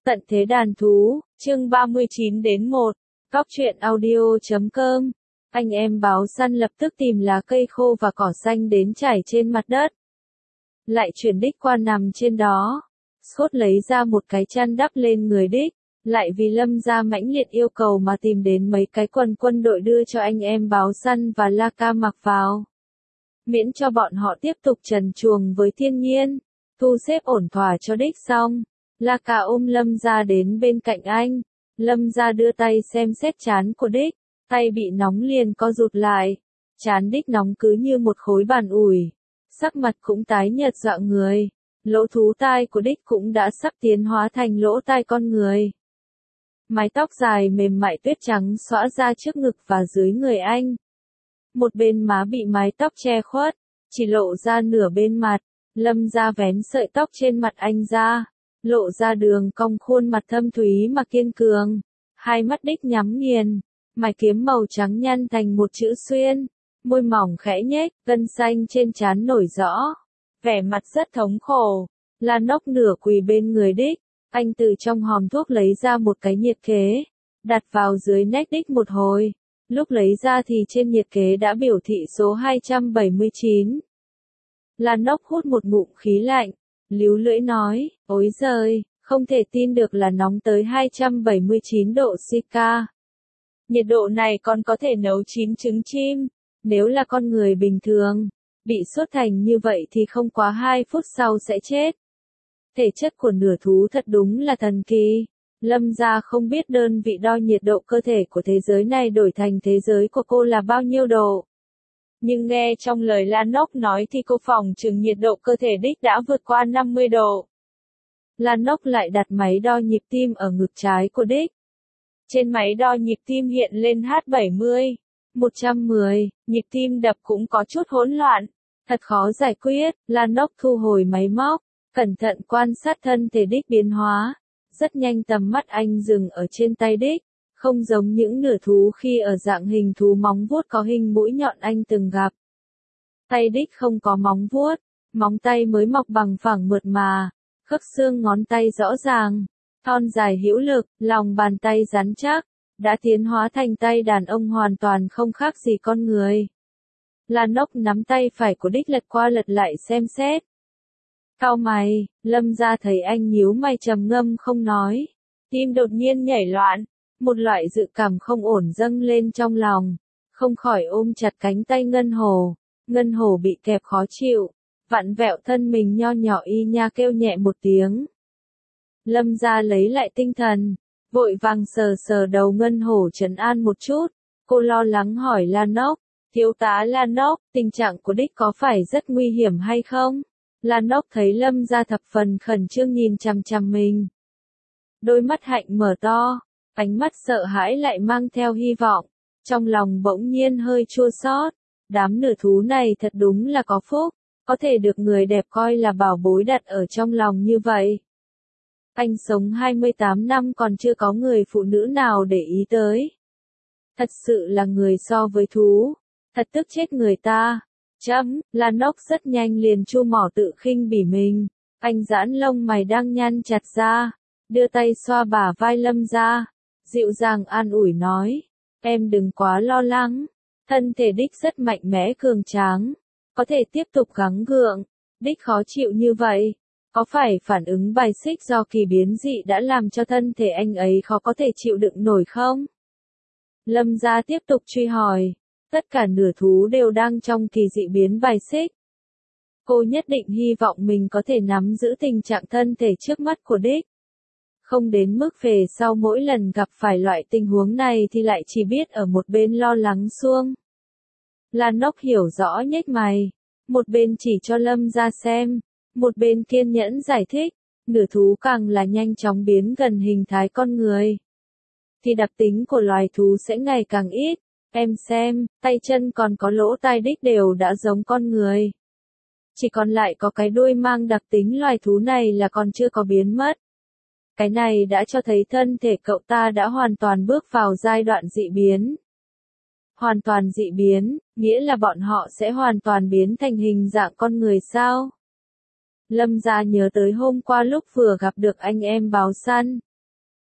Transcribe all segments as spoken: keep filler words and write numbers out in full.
Tận thế đàn thú, chương ba mươi chín đến một. Cóc truyện audio chấm com. Anh em báo săn lập tức tìm lá cây khô và cỏ xanh đến trải trên mặt đất. Lại chuyển đích qua nằm trên đó. Scott lấy ra một cái chăn đắp lên người đích. Lại vì Lâm gia mãnh liệt yêu cầu mà tìm đến mấy cái quần quân đội đưa cho anh em báo săn và La Ca mặc vào. Miễn cho bọn họ tiếp tục trần truồng với thiên nhiên. Thu xếp ổn thỏa cho đích xong. La Ca ôm Lâm gia đến bên cạnh anh. Lâm gia đưa tay xem xét trán của đích. Tay bị nóng liền co rụt lại. Trán đích nóng cứ như một khối bàn ủi. Sắc mặt cũng tái nhợt dọa người. Lỗ thú tai của đích cũng đã sắp tiến hóa thành lỗ tai con người. Mái tóc dài mềm mại tuyết trắng xõa ra trước ngực và dưới người anh. Một bên má bị mái tóc che khuất, chỉ lộ ra nửa bên mặt. Lâm gia vén sợi tóc trên mặt anh ra, lộ ra đường cong khuôn mặt thâm thúy mà kiên cường. Hai mắt đích nhắm nghiền, mày kiếm màu trắng nhăn thành một chữ xuyên, môi mỏng khẽ nhếch, gân xanh trên trán nổi rõ, vẻ mặt rất thống khổ. Lan Ốc nửa quỳ bên người đích, anh từ trong hòm thuốc lấy ra một cái nhiệt kế, đặt vào dưới nách đích một hồi. Lúc lấy ra thì trên nhiệt kế đã biểu thị số hai trăm bảy mươi chín. Lan Ốc hút một ngụm khí lạnh, líu lưỡi nói, ối giời, không thể tin được là nóng tới hai trăm bảy mươi chín độ C. Nhiệt độ này còn có thể nấu chín trứng chim. Nếu là con người bình thường, bị sốt thành như vậy thì không quá hai phút sau sẽ chết. Thể chất của nửa thú thật đúng là thần kỳ. Lâm gia không biết đơn vị đo nhiệt độ cơ thể của thế giới này đổi thành thế giới của cô là bao nhiêu độ. Nhưng nghe trong lời Lan Ốc nói thì cô phỏng chừng nhiệt độ cơ thể đích đã vượt qua năm mươi độ. Lan Ốc lại đặt máy đo nhịp tim ở ngực trái của đích. Trên máy đo nhịp tim hiện lên H bảy mươi, một trăm mười, nhịp tim đập cũng có chút hỗn loạn. Thật khó giải quyết. Lan Ốc thu hồi máy móc, cẩn thận quan sát thân thể đích biến hóa. Rất nhanh tầm mắt anh dừng ở trên tay đích. Không giống những nửa thú khi ở dạng hình thú móng vuốt có hình mũi nhọn anh từng gặp. Tay đích không có móng vuốt, móng tay mới mọc bằng phẳng mượt mà, khớp xương ngón tay rõ ràng, thon dài hữu lực, lòng bàn tay rắn chắc, đã tiến hóa thành tay đàn ông hoàn toàn không khác gì con người. Lan Ốc nắm tay phải của đích lật qua lật lại xem xét. Cau mày, Lâm gia thấy anh nhíu mày trầm ngâm không nói. Tim đột nhiên nhảy loạn. Một loại dự cảm không ổn dâng lên trong lòng, không khỏi ôm chặt cánh tay Ngân Hồ. Ngân Hồ bị kẹp khó chịu, vặn vẹo thân mình nho nhỏ y nha kêu nhẹ một tiếng. Lâm gia lấy lại tinh thần, vội vàng sờ sờ đầu Ngân Hồ trấn an một chút. Cô lo lắng hỏi Lan Ốc, thiếu tá Lan Ốc, tình trạng của đích có phải rất nguy hiểm hay không? Lan Ốc thấy Lâm gia thập phần khẩn trương nhìn chằm chằm mình. Đôi mắt hạnh mở to. Ánh mắt sợ hãi lại mang theo hy vọng, trong lòng bỗng nhiên hơi chua xót. Đám nửa thú này thật đúng là có phúc, có thể được người đẹp coi là bảo bối đặt ở trong lòng như vậy. Anh sống hai mươi tám năm còn chưa có người phụ nữ nào để ý tới. Thật sự là người so với thú, thật tức chết người ta. Chấm, Lan Ốc rất nhanh liền chu mỏ tự khinh bỉ mình. Anh giãn lông mày đang nhăn chặt ra, đưa tay xoa bả vai Lâm gia. Dịu dàng an ủi nói, em đừng quá lo lắng, thân thể đích rất mạnh mẽ cường tráng, có thể tiếp tục gắng gượng. Đích khó chịu như vậy, có phải phản ứng bài xích do kỳ biến dị đã làm cho thân thể anh ấy khó có thể chịu đựng nổi không? Lâm gia tiếp tục truy hỏi, tất cả nửa thú đều đang trong kỳ dị biến bài xích. Cô nhất định hy vọng mình có thể nắm giữ tình trạng thân thể trước mắt của đích. Không đến mức về sau mỗi lần gặp phải loại tình huống này thì lại chỉ biết ở một bên lo lắng suông. Lan Ốc hiểu rõ nhếch mày, một bên chỉ cho Lâm gia xem, một bên kiên nhẫn giải thích, nửa thú càng là nhanh chóng biến gần hình thái con người, thì đặc tính của loài thú sẽ ngày càng ít. Em xem, tay chân còn có lỗ tai đích đều đã giống con người. Chỉ còn lại có cái đuôi mang đặc tính loài thú này là còn chưa có biến mất. Cái này đã cho thấy thân thể cậu ta đã hoàn toàn bước vào giai đoạn dị biến. Hoàn toàn dị biến, nghĩa là bọn họ sẽ hoàn toàn biến thành hình dạng con người sao? Lâm gia nhớ tới hôm qua lúc vừa gặp được anh em báo săn,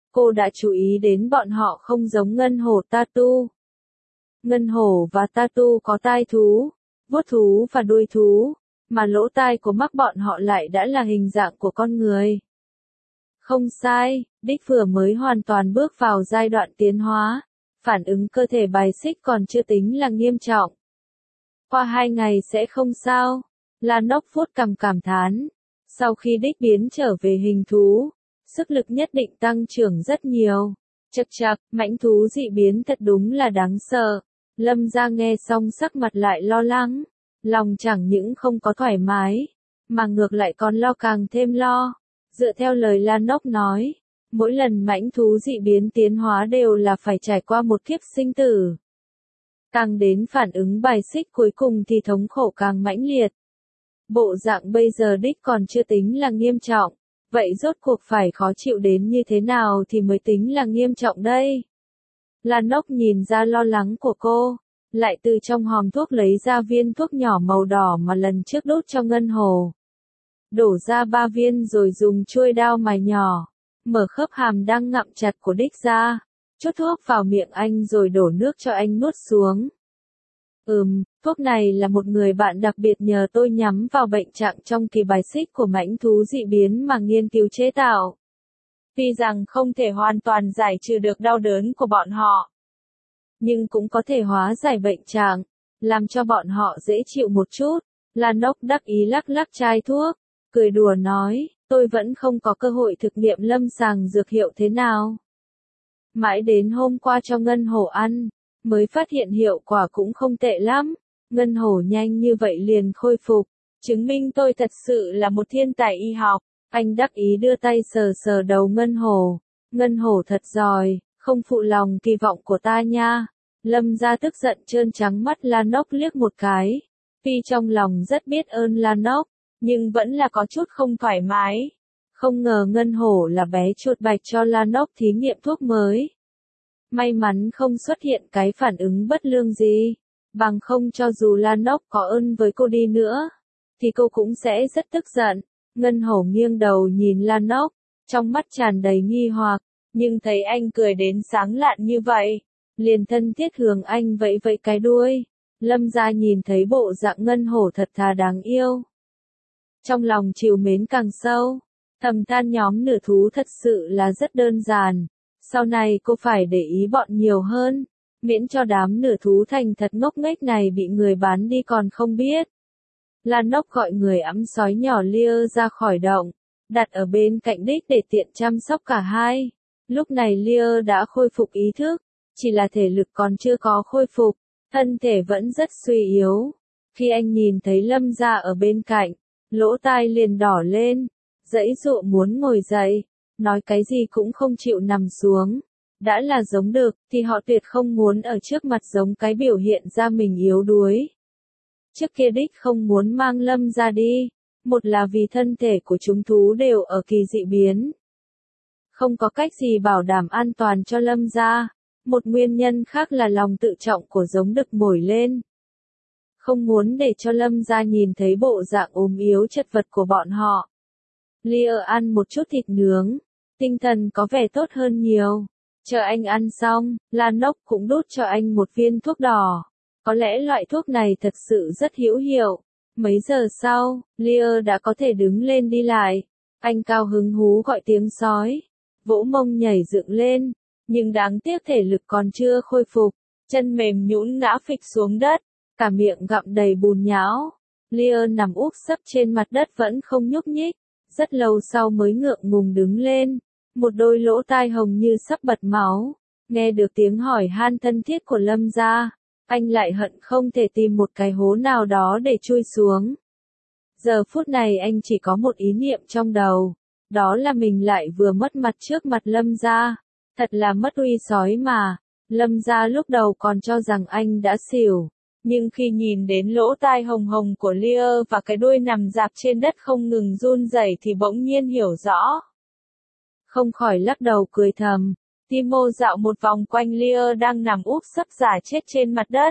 cô đã chú ý đến bọn họ không giống ngân hổ Tatu. Ngân hổ và Tatu có tai thú, vuốt thú và đuôi thú, mà lỗ tai của mắt bọn họ lại đã là hình dạng của con người. Không sai, đích vừa mới hoàn toàn bước vào giai đoạn tiến hóa, phản ứng cơ thể bài xích còn chưa tính là nghiêm trọng. Qua hai ngày sẽ không sao, Lan Ốc vuốt cằm cảm thán. Sau khi đích biến trở về hình thú, sức lực nhất định tăng trưởng rất nhiều. Chậc chậc, mãnh thú dị biến thật đúng là đáng sợ. Lâm Gia nghe xong sắc mặt lại lo lắng, lòng chẳng những không có thoải mái, mà ngược lại còn lo càng thêm lo. Dựa theo lời Lan Ốc nói, mỗi lần mãnh thú dị biến tiến hóa đều là phải trải qua một kiếp sinh tử. Càng đến phản ứng bài xích cuối cùng thì thống khổ càng mãnh liệt. Bộ dạng bây giờ đích còn chưa tính là nghiêm trọng, vậy rốt cuộc phải khó chịu đến như thế nào thì mới tính là nghiêm trọng đây? Lan Ốc nhìn ra lo lắng của cô, lại từ trong hòm thuốc lấy ra viên thuốc nhỏ màu đỏ mà lần trước đút cho ngân hồ. Đổ ra ba viên rồi dùng chuôi đao mài nhỏ, mở khớp hàm đang ngậm chặt của đích ra, chút thuốc vào miệng anh rồi đổ nước cho anh nuốt xuống. Ừm, thuốc này là một người bạn đặc biệt nhờ tôi nhắm vào bệnh trạng trong kỳ bài xích của mãnh thú dị biến mà nghiên cứu chế tạo. Tuy rằng không thể hoàn toàn giải trừ được đau đớn của bọn họ, nhưng cũng có thể hóa giải bệnh trạng, làm cho bọn họ dễ chịu một chút. Lan Ốc đắc ý lắc lắc chai thuốc, cười đùa nói, tôi vẫn không có cơ hội thực nghiệm lâm sàng dược hiệu thế nào. Mãi đến hôm qua cho ngân hổ ăn, mới phát hiện hiệu quả cũng không tệ lắm. Ngân hổ nhanh như vậy liền khôi phục, chứng minh tôi thật sự là một thiên tài y học. Anh đắc ý đưa tay sờ sờ đầu ngân hổ. Ngân hổ thật giỏi, không phụ lòng kỳ vọng của ta nha. Lâm Gia tức giận trơn trắng mắt Lan Ốc liếc một cái. Tuy trong lòng rất biết ơn Lan Ốc, nhưng vẫn là có chút không thoải mái. Không ngờ ngân hổ là bé chuột bạch cho Lan Ốc thí nghiệm thuốc mới. May mắn không xuất hiện cái phản ứng bất lương gì, bằng không cho dù Lan Ốc có ơn với cô đi nữa, thì cô cũng sẽ rất tức giận. Ngân hổ nghiêng đầu nhìn Lan Ốc, trong mắt tràn đầy nghi hoặc, nhưng thấy anh cười đến sáng lạn như vậy, liền thân thiết hướng anh vẫy vẫy cái đuôi. Lâm Gia nhìn thấy bộ dạng ngân hổ thật thà đáng yêu, trong lòng trìu mến càng sâu, thầm than nhóm nửa thú thật sự là rất đơn giản. Sau này cô phải để ý bọn nhiều hơn, miễn cho đám nửa thú thành thật ngốc nghếch này bị người bán đi còn không biết. Lan Ốc gọi người ẵm sói nhỏ Lia ra khỏi động, đặt ở bên cạnh đích để tiện chăm sóc cả hai. Lúc này Lia đã khôi phục ý thức, chỉ là thể lực còn chưa có khôi phục, thân thể vẫn rất suy yếu. Khi anh nhìn thấy Lâm Gia ở bên cạnh, lỗ tai liền đỏ lên, giãy giụa muốn ngồi dậy, nói cái gì cũng không chịu nằm xuống. Đã là giống được, thì họ tuyệt không muốn ở trước mặt giống cái biểu hiện ra mình yếu đuối. Trước kia đích không muốn mang Lâm Gia đi, một là vì thân thể của chúng thú đều ở kỳ dị biến, không có cách gì bảo đảm an toàn cho Lâm Gia. Một nguyên nhân khác là lòng tự trọng của giống đực nổi lên. Không muốn để cho Lâm Gia nhìn thấy bộ dạng ốm yếu chật vật của bọn họ. Lia ăn một chút thịt nướng, tinh thần có vẻ tốt hơn nhiều. Chờ anh ăn xong, Lan Ốc cũng đút cho anh một viên thuốc đỏ. Có lẽ loại thuốc này thật sự rất hữu hiệu. Mấy giờ sau, Lia đã có thể đứng lên đi lại. Anh cao hứng hú gọi tiếng sói, vỗ mông nhảy dựng lên, nhưng đáng tiếc thể lực còn chưa khôi phục, chân mềm nhũn ngã phịch xuống đất, cả miệng gặm đầy bùn nhão. Lia nằm úp sấp trên mặt đất vẫn không nhúc nhích, rất lâu sau mới ngượng ngùng đứng lên, một đôi lỗ tai hồng như sắp bật máu. Nghe được tiếng hỏi han thân thiết của Lâm Gia, anh lại hận không thể tìm một cái hố nào đó để chui xuống. Giờ phút này anh chỉ có một ý niệm trong đầu, đó là mình lại vừa mất mặt trước mặt Lâm Gia. Thật là mất uy sói mà. Lâm Gia lúc đầu còn cho rằng anh đã xỉu, nhưng khi nhìn đến lỗ tai hồng hồng của Lia và cái đuôi nằm rạp trên đất không ngừng run rẩy thì bỗng nhiên hiểu rõ. Không khỏi lắc đầu cười thầm. Timo dạo một vòng quanh Lia đang nằm úp sấp giả chết trên mặt đất.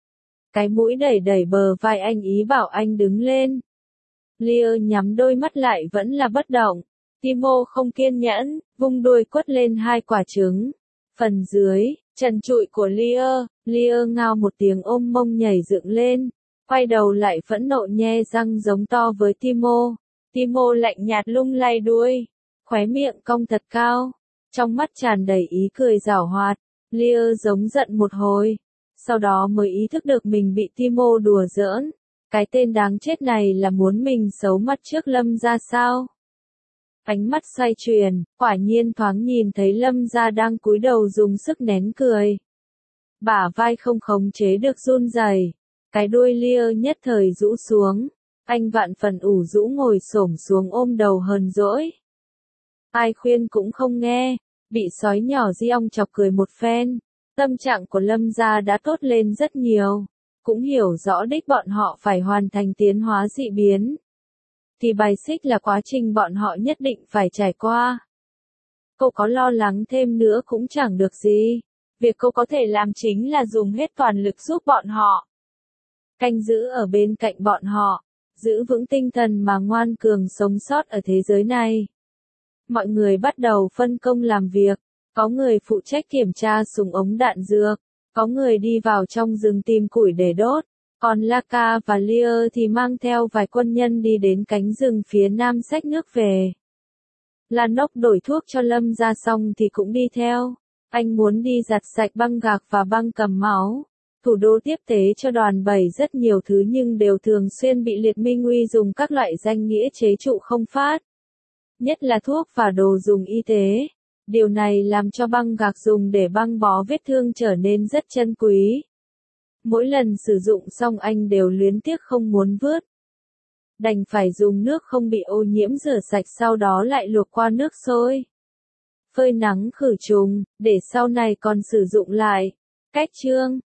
Cái mũi đẩy đẩy bờ vai anh ý bảo anh đứng lên. Lia nhắm đôi mắt lại vẫn là bất động, Timo không kiên nhẫn, vung đuôi quất lên hai quả trứng. Phần dưới, trần trụi của Lear, Lear ngao một tiếng ôm mông nhảy dựng lên, quay đầu lại phẫn nộ nhe răng giống to với Timo. Timo lạnh nhạt lung lay đuôi, khóe miệng cong thật cao, trong mắt tràn đầy ý cười giảo hoạt. Lear giống giận một hồi, sau đó mới ý thức được mình bị Timo đùa giỡn. Cái tên đáng chết này là muốn mình xấu mặt trước Lâm gia sao? Ánh mắt xoay chuyển, quả nhiên thoáng nhìn thấy Lâm gia đang cúi đầu dùng sức nén cười. Bả vai không khống chế được run rẩy, cái đuôi Lear nhất thời rũ xuống, anh vạn phần ủ rũ ngồi xổm xuống ôm đầu hờn dỗi. Ai khuyên cũng không nghe, bị sói nhỏ Di ong chọc cười một phen, tâm trạng của Lâm gia đã tốt lên rất nhiều, cũng hiểu rõ đích bọn họ phải hoàn thành tiến hóa dị biến. Thì bài xích là quá trình bọn họ nhất định phải trải qua. Cô có lo lắng thêm nữa cũng chẳng được gì, việc cô có thể làm chính là dùng hết toàn lực giúp bọn họ. Canh giữ ở bên cạnh bọn họ, giữ vững tinh thần mà ngoan cường sống sót ở thế giới này. Mọi người bắt đầu phân công làm việc, có người phụ trách kiểm tra súng ống đạn dược, có người đi vào trong rừng tìm củi để đốt, còn Laka và Lear thì mang theo vài quân nhân đi đến cánh rừng phía nam xách nước về. Lanok đổi thuốc cho Lâm gia xong thì cũng đi theo, anh muốn đi giặt sạch băng gạc và băng cầm máu. Thủ đô tiếp tế cho đoàn bảy rất nhiều thứ nhưng đều thường xuyên bị Liệt Minh Uy dùng các loại danh nghĩa chế trụ không phát. Nhất là thuốc và đồ dùng y tế. Điều này làm cho băng gạc dùng để băng bó vết thương trở nên rất chân quý. Mỗi lần sử dụng xong anh đều luyến tiếc không muốn vứt. Đành phải dùng nước không bị ô nhiễm rửa sạch sau đó lại luộc qua nước sôi. Phơi nắng khử trùng, để sau này còn sử dụng lại. Cách chương